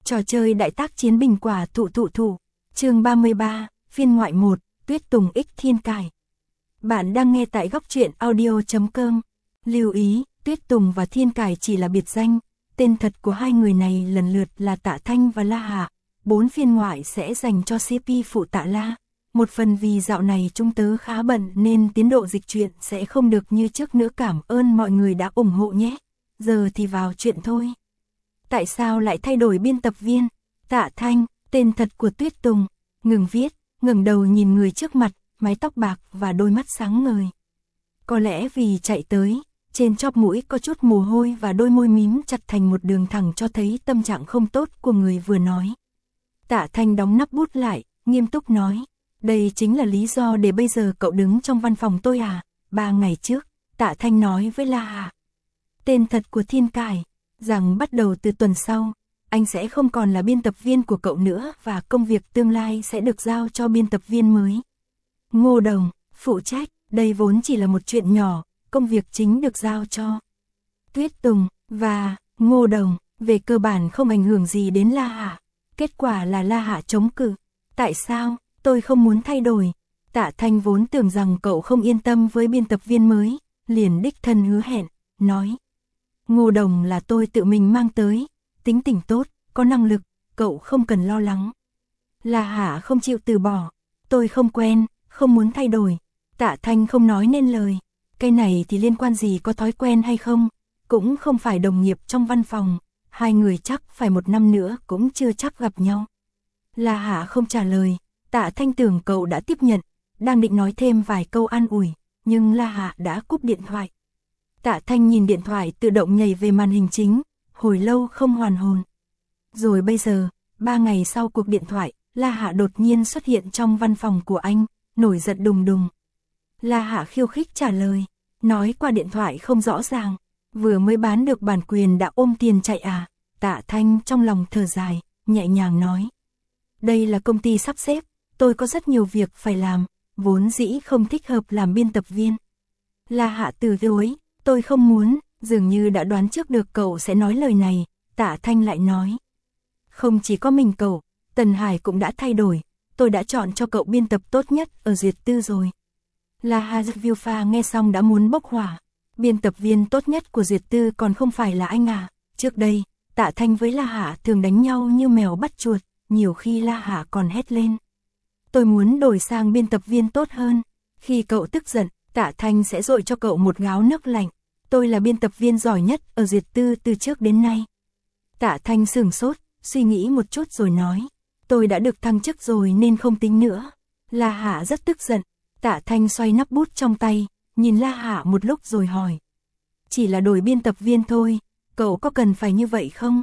Trò chơi đại tác chiến bình quả thụ. Chương 33, phiên ngoại 1, Tuyết Tùng X Thiên Cải. Bạn đang nghe tại góc truyện audio.com. Lưu ý, Tuyết Tùng và Thiên Cải chỉ là biệt danh, tên thật của hai người này lần lượt là Tạ Thanh và La Hạ. 4 phiên ngoại sẽ dành cho CP phụ Tạ La. Một phần vì dạo này chúng tớ khá bận nên tiến độ dịch truyện sẽ không được như trước nữa, cảm ơn mọi người đã ủng hộ nhé. Giờ thì vào chuyện thôi. Tại sao lại thay đổi biên tập viên? Tạ Thanh, tên thật của Tuyết Tùng, ngừng viết, ngẩng đầu nhìn người trước mặt, mái tóc bạc và đôi mắt sáng ngời. Có lẽ vì chạy tới, trên chóp mũi có chút mồ hôi và đôi môi mím chặt thành một đường thẳng cho thấy tâm trạng không tốt của người vừa nói. Tạ Thanh đóng nắp bút lại, nghiêm túc nói, đây chính là lý do để bây giờ cậu đứng trong văn phòng tôi à? 3 ngày trước, Tạ Thanh nói với La Hạ, tên thật của Thiên Cải, rằng bắt đầu từ tuần sau, anh sẽ không còn là biên tập viên của cậu nữa và công việc tương lai sẽ được giao cho biên tập viên mới. Ngô Đồng, phụ trách, đây vốn chỉ là một chuyện nhỏ, công việc chính được giao cho Tuyết Tùng và Ngô Đồng, về cơ bản không ảnh hưởng gì đến La Hạ. Kết quả là La Hạ chống cự. Tại sao? Tôi không muốn thay đổi. Tạ Thanh vốn tưởng rằng cậu không yên tâm với biên tập viên mới, liền đích thân hứa hẹn, nói. Ngô Đồng là tôi tự mình mang tới, tính tình tốt, có năng lực, cậu không cần lo lắng. La Hạ không chịu từ bỏ, tôi không quen, không muốn thay đổi. Tạ Thanh không nói nên lời, cái này thì liên quan gì có thói quen hay không, cũng không phải đồng nghiệp trong văn phòng, hai người chắc phải 1 năm nữa cũng chưa chắc gặp nhau. La Hạ không trả lời, Tạ Thanh tưởng cậu đã tiếp nhận, đang định nói thêm vài câu an ủi, nhưng La Hạ đã cúp điện thoại. Tạ Thanh nhìn điện thoại tự động nhảy về màn hình chính, hồi lâu không hoàn hồn. Rồi bây giờ, 3 ngày sau cuộc điện thoại, La Hạ đột nhiên xuất hiện trong văn phòng của anh, nổi giận đùng đùng. La Hạ khiêu khích trả lời, nói qua điện thoại không rõ ràng, vừa mới bán được bản quyền đã ôm tiền chạy à? Tạ Thanh trong lòng thở dài, nhẹ nhàng nói. Đây là công ty sắp xếp, tôi có rất nhiều việc phải làm, vốn dĩ không thích hợp làm biên tập viên. La Hạ từ chối, tôi không muốn, dường như đã đoán trước được cậu sẽ nói lời này, Tạ Thanh lại nói. Không chỉ có mình cậu, Tần Hải cũng đã thay đổi, tôi đã chọn cho cậu biên tập tốt nhất ở Duyệt Tư rồi. La Hạ Viêu Pha nghe xong đã muốn bốc hỏa, biên tập viên tốt nhất của Duyệt Tư còn không phải là anh à? Trước đây, Tạ Thanh với La Hạ thường đánh nhau như mèo bắt chuột, nhiều khi La Hạ còn hét lên. Tôi muốn đổi sang biên tập viên tốt hơn, khi cậu tức giận, Tạ Thanh sẽ dội cho cậu một gáo nước lạnh. Tôi là biên tập viên giỏi nhất ở Duyệt Tư từ trước đến nay. Tạ Thanh sửng sốt, suy nghĩ một chút rồi nói. Tôi đã được thăng chức rồi nên không tính nữa. La Hạ rất tức giận. Tạ Thanh xoay nắp bút trong tay, nhìn La Hạ một lúc rồi hỏi. Chỉ là đổi biên tập viên thôi, cậu có cần phải như vậy không?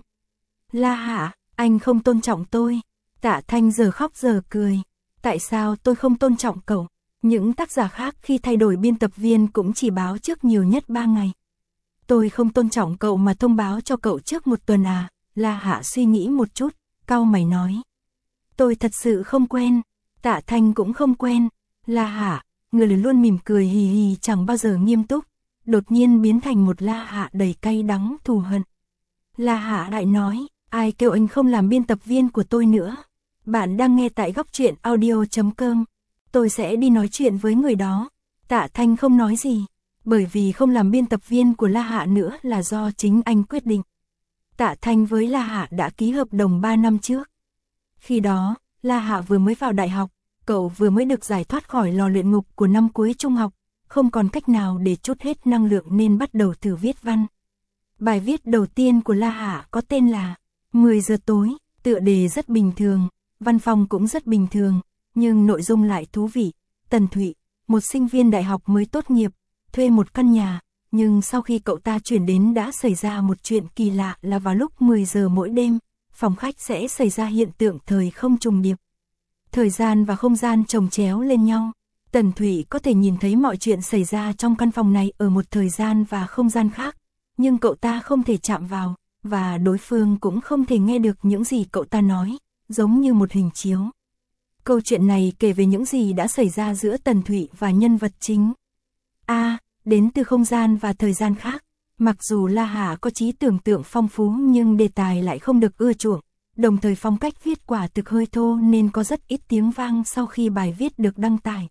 La Hạ, anh không tôn trọng tôi. Tạ Thanh giờ khóc giờ cười. Tại sao tôi không tôn trọng cậu? Những tác giả khác khi thay đổi biên tập viên cũng chỉ báo trước nhiều nhất 3 ngày. Tôi không tôn trọng cậu mà thông báo cho cậu trước 1 tuần à? La Hạ suy nghĩ một chút, cau mày nói. Tôi thật sự không quen. Tạ Thanh cũng không quen. La Hạ, người luôn mỉm cười hì hì chẳng bao giờ nghiêm túc, đột nhiên biến thành một La Hạ đầy cay đắng thù hận. La Hạ lại nói, ai kêu anh không làm biên tập viên của tôi nữa? Bạn đang nghe tại góc truyện audio.com. Tôi sẽ đi nói chuyện với người đó. Tạ Thanh không nói gì, bởi vì không làm biên tập viên của La Hạ nữa là do chính anh quyết định. Tạ Thanh với La Hạ đã ký hợp đồng 3 năm trước. Khi đó, La Hạ vừa mới vào đại học, cậu vừa mới được giải thoát khỏi lò luyện ngục của năm cuối trung học, không còn cách nào để trút hết năng lượng nên bắt đầu thử viết văn. Bài viết đầu tiên của La Hạ có tên là 10 giờ tối, tựa đề rất bình thường, văn phòng cũng rất bình thường, nhưng nội dung lại thú vị. Tần Thụy, một sinh viên đại học mới tốt nghiệp, thuê một căn nhà, nhưng sau khi cậu ta chuyển đến đã xảy ra một chuyện kỳ lạ là vào lúc 10 giờ mỗi đêm, phòng khách sẽ xảy ra hiện tượng thời không trùng điệp. Thời gian và không gian chồng chéo lên nhau. Tần Thụy có thể nhìn thấy mọi chuyện xảy ra trong căn phòng này ở một thời gian và không gian khác, nhưng cậu ta không thể chạm vào, và đối phương cũng không thể nghe được những gì cậu ta nói, giống như một hình chiếu. Câu chuyện này kể về những gì đã xảy ra giữa Tần Thụy và nhân vật chính. Đến từ không gian và thời gian khác. Mặc dù La Hạ có trí tưởng tượng phong phú nhưng đề tài lại không được ưa chuộng. đồng thời phong cách viết quả thực hơi thô nên có rất ít tiếng vang sau khi bài viết được đăng tải.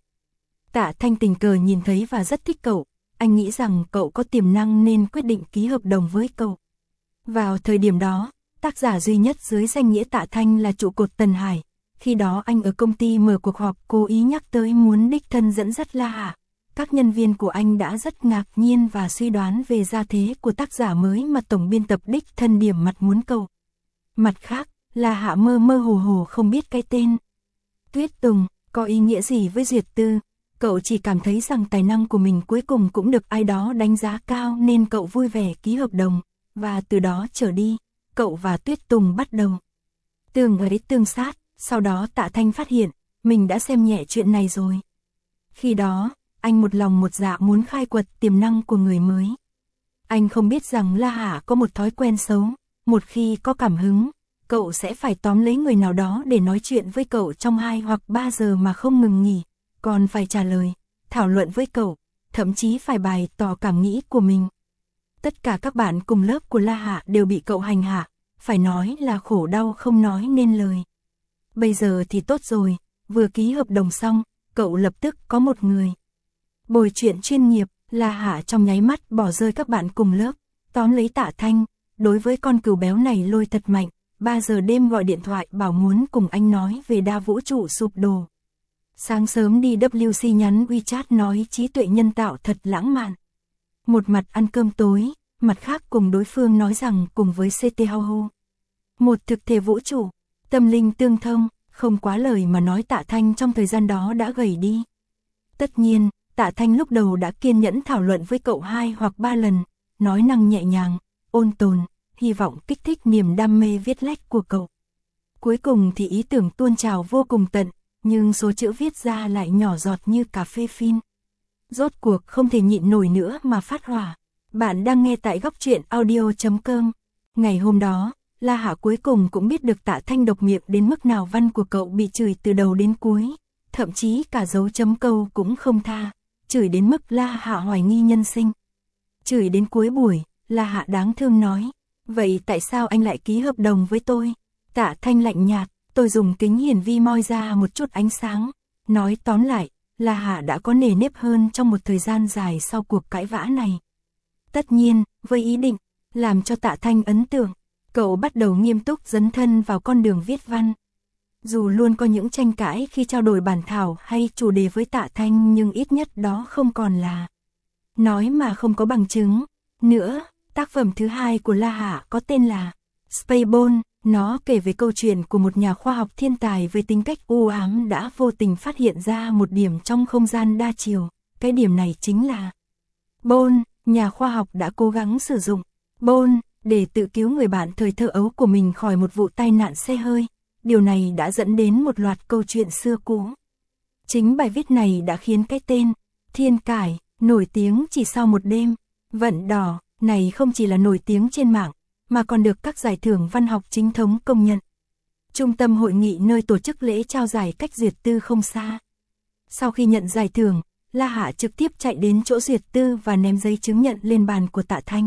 Tạ Thanh tình cờ nhìn thấy và rất thích cậu, anh nghĩ rằng cậu có tiềm năng nên quyết định ký hợp đồng với cậu. Vào thời điểm đó, tác giả duy nhất dưới danh nghĩa Tạ Thanh là trụ cột Tần Hải. Khi đó anh ở công ty mở cuộc họp cố ý nhắc tới muốn đích thân dẫn dắt La Hạ. Các nhân viên của anh đã rất ngạc nhiên và suy đoán về gia thế của tác giả mới mà tổng biên tập đích thân điểm mặt muốn cậu. Mặt khác, La Hạ mơ mơ hồ hồ không biết cái tên Tuyết Tùng có ý nghĩa gì với Duyệt Tư. Cậu chỉ cảm thấy rằng tài năng của mình cuối cùng cũng được ai đó đánh giá cao nên cậu vui vẻ ký hợp đồng, và từ đó trở đi, cậu và Tuyết Tùng bắt đầu tương ấy tương sát. Sau đó Tạ Thanh phát hiện, mình đã xem nhẹ chuyện này rồi. Khi đó, anh một lòng một dạ muốn khai quật tiềm năng của người mới. Anh không biết rằng La Hạ có một thói quen xấu, một khi có cảm hứng, cậu sẽ phải tóm lấy người nào đó để nói chuyện với cậu trong 2 hoặc 3 giờ mà không ngừng nghỉ, còn phải trả lời, thảo luận với cậu, thậm chí phải bày tỏ cảm nghĩ của mình. Tất cả các bạn cùng lớp của La Hạ đều bị cậu hành hạ, phải nói là khổ đau không nói nên lời. Bây giờ thì tốt rồi, vừa ký hợp đồng xong, cậu lập tức có một người bồi chuyện chuyên nghiệp. La Hạ trong nháy mắt bỏ rơi các bạn cùng lớp, tóm lấy Tạ Thanh, đối với con cừu béo này lôi thật mạnh, 3 giờ đêm gọi điện thoại bảo muốn cùng anh nói về đa vũ trụ sụp đổ. Sáng sớm đi WC nhắn WeChat nói trí tuệ nhân tạo thật lãng mạn. Một mặt ăn cơm tối, mặt khác cùng đối phương nói rằng cùng với CT Hao một thực thể vũ trụ, tâm linh tương thông, không quá lời mà nói Tạ Thanh trong thời gian đó đã gầy đi. Tất nhiên, Tạ Thanh lúc đầu đã kiên nhẫn thảo luận với cậu 2 hoặc 3 lần, nói năng nhẹ nhàng, ôn tồn, hy vọng kích thích niềm đam mê viết lách của cậu. Cuối cùng thì ý tưởng tuôn trào vô cùng tận, nhưng số chữ viết ra lại nhỏ giọt như cà phê phin. Rốt cuộc không thể nhịn nổi nữa mà phát hỏa. Bạn đang nghe tại góc truyện audio.com. Ngày hôm đó, La Hạ cuối cùng cũng biết được Tạ Thanh độc miệng đến mức nào, văn của cậu bị chửi từ đầu đến cuối, thậm chí cả dấu chấm câu cũng không tha, chửi đến mức La Hạ hoài nghi nhân sinh. Chửi đến cuối buổi, La Hạ đáng thương nói, vậy tại sao anh lại ký hợp đồng với tôi? Tạ Thanh lạnh nhạt, tôi dùng kính hiển vi moi ra một chút ánh sáng, nói tóm lại, La Hạ đã có nề nếp hơn trong một thời gian dài sau cuộc cãi vã này. Tất nhiên, với ý định làm cho Tạ Thanh ấn tượng, cậu bắt đầu nghiêm túc dấn thân vào con đường viết văn. Dù luôn có những tranh cãi khi trao đổi bản thảo hay chủ đề với Tạ Thanh, nhưng ít nhất đó không còn là nói mà không có bằng chứng. Nữa, tác phẩm thứ 2 của La Hạ có tên là Spaceball. Nó kể về câu chuyện của một nhà khoa học thiên tài với tính cách u ám đã vô tình phát hiện ra một điểm trong không gian đa chiều. Cái điểm này chính là Ball. Nhà khoa học đã cố gắng sử dụng Ball để tự cứu người bạn thời thơ ấu của mình khỏi một vụ tai nạn xe hơi. Điều này đã dẫn đến một loạt câu chuyện xưa cũ. Chính bài viết này đã khiến cái tên Thiên Cải nổi tiếng chỉ sau một đêm. Vận đỏ này không chỉ là nổi tiếng trên mạng, mà còn được các giải thưởng văn học chính thống công nhận. Trung tâm hội nghị nơi tổ chức lễ trao giải cách Duyệt Tư không xa. Sau khi nhận giải thưởng, La Hạ trực tiếp chạy đến chỗ Duyệt Tư và ném giấy chứng nhận lên bàn của Tạ Thanh.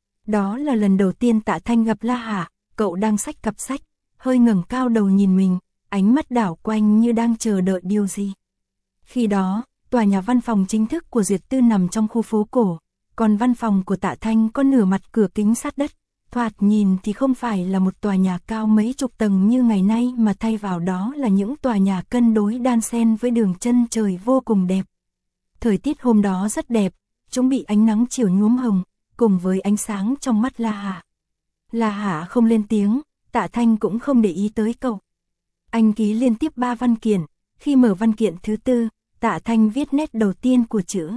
Đó là lần đầu tiên Tạ Thanh gặp La Hạ, cậu đang xách cặp sách, hơi ngẩng cao đầu nhìn mình, ánh mắt đảo quanh như đang chờ đợi điều gì. Khi đó, tòa nhà văn phòng chính thức của Duyệt Tư nằm trong khu phố cổ, còn văn phòng của Tạ Thanh có nửa mặt cửa kính sát đất. Thoạt nhìn thì không phải là một tòa nhà cao mấy chục tầng như ngày nay, mà thay vào đó là những tòa nhà cân đối đan xen với đường chân trời vô cùng đẹp. Thời tiết hôm đó rất đẹp, chúng bị ánh nắng chiều nhuốm hồng, cùng với ánh sáng trong mắt La Hạ. La Hạ không lên tiếng, Tạ Thanh cũng không để ý tới cậu. Anh ký liên tiếp 3 văn kiện, khi mở văn kiện thứ 4, Tạ Thanh viết nét đầu tiên của chữ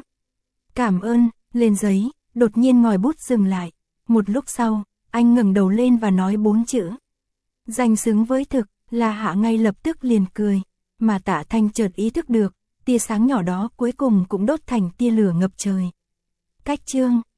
cảm ơn lên giấy, đột nhiên ngòi bút dừng lại. Một lúc sau, anh ngẩng đầu lên và nói 4 chữ danh xứng với thực. La Hạ ngay lập tức liền cười, mà Tạ Thanh chợt ý thức được, tia sáng nhỏ đó cuối cùng cũng đốt thành tia lửa ngập trời. Cách chương